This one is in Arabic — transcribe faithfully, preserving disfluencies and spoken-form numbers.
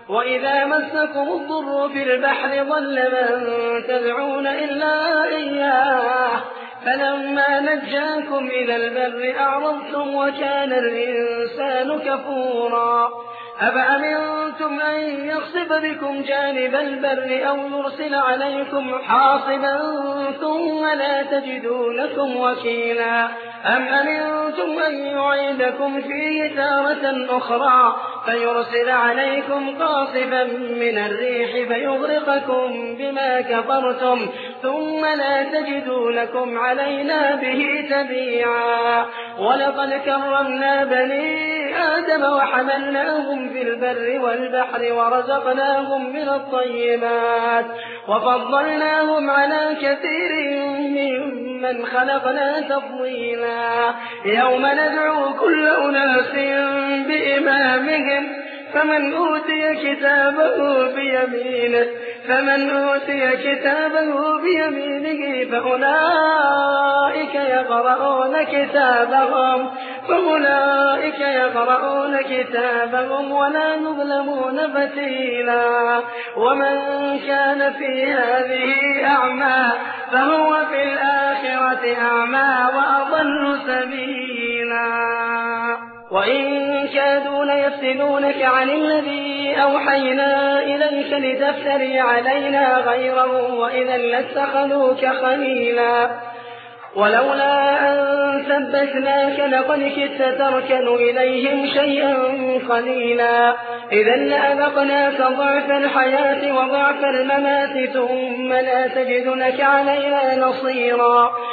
وإذا مسكم الضر في البحر ضل من تدعون إلا إياه فلما نجاكم إلى البر أعرضتم وكان الإنسان كفورا أفأمنتم أن يخسف بكم جانب البر أو يرسل عليكم حاصبا ثم لا تجدوا لكم وكيلا أم أمنتم أن يعيدكم فيه تارة أخرى فيرسل عليكم قاصفا من الريح فيغرقكم بما كفرتم ثم لا تجدوا لكم علينا به تبيعا ولقد كرمنا بني آدم وحملناهم في البر والبحر ورزقناهم من الطيبات وفضلناهم على كثير ممن خلقنا تفضيلا يوم ندعو كل أناس بإمامهم فمن أوتي كتابه بيمينه فمن أوتي كتابه بيمينه فأولئك يقرؤون كتابهم فأولئك يقرؤون كتابهم ولا يظلمون فتيلا ومن كان في هذه أعمى فهو في الآخرة أعمى وأضل سبيلا وإن كادوا ليفتنونك عن الذي أوحينا إليك لتفتري علينا غيره وإذا لاتخذوك خليلا ولولا أن ثبتناك لقد كدت تركن إليهم شيئا قليلا إذا لأذقناك ضعف الحياة وضعف الممات ثم لا تجد لك علينا نصيرا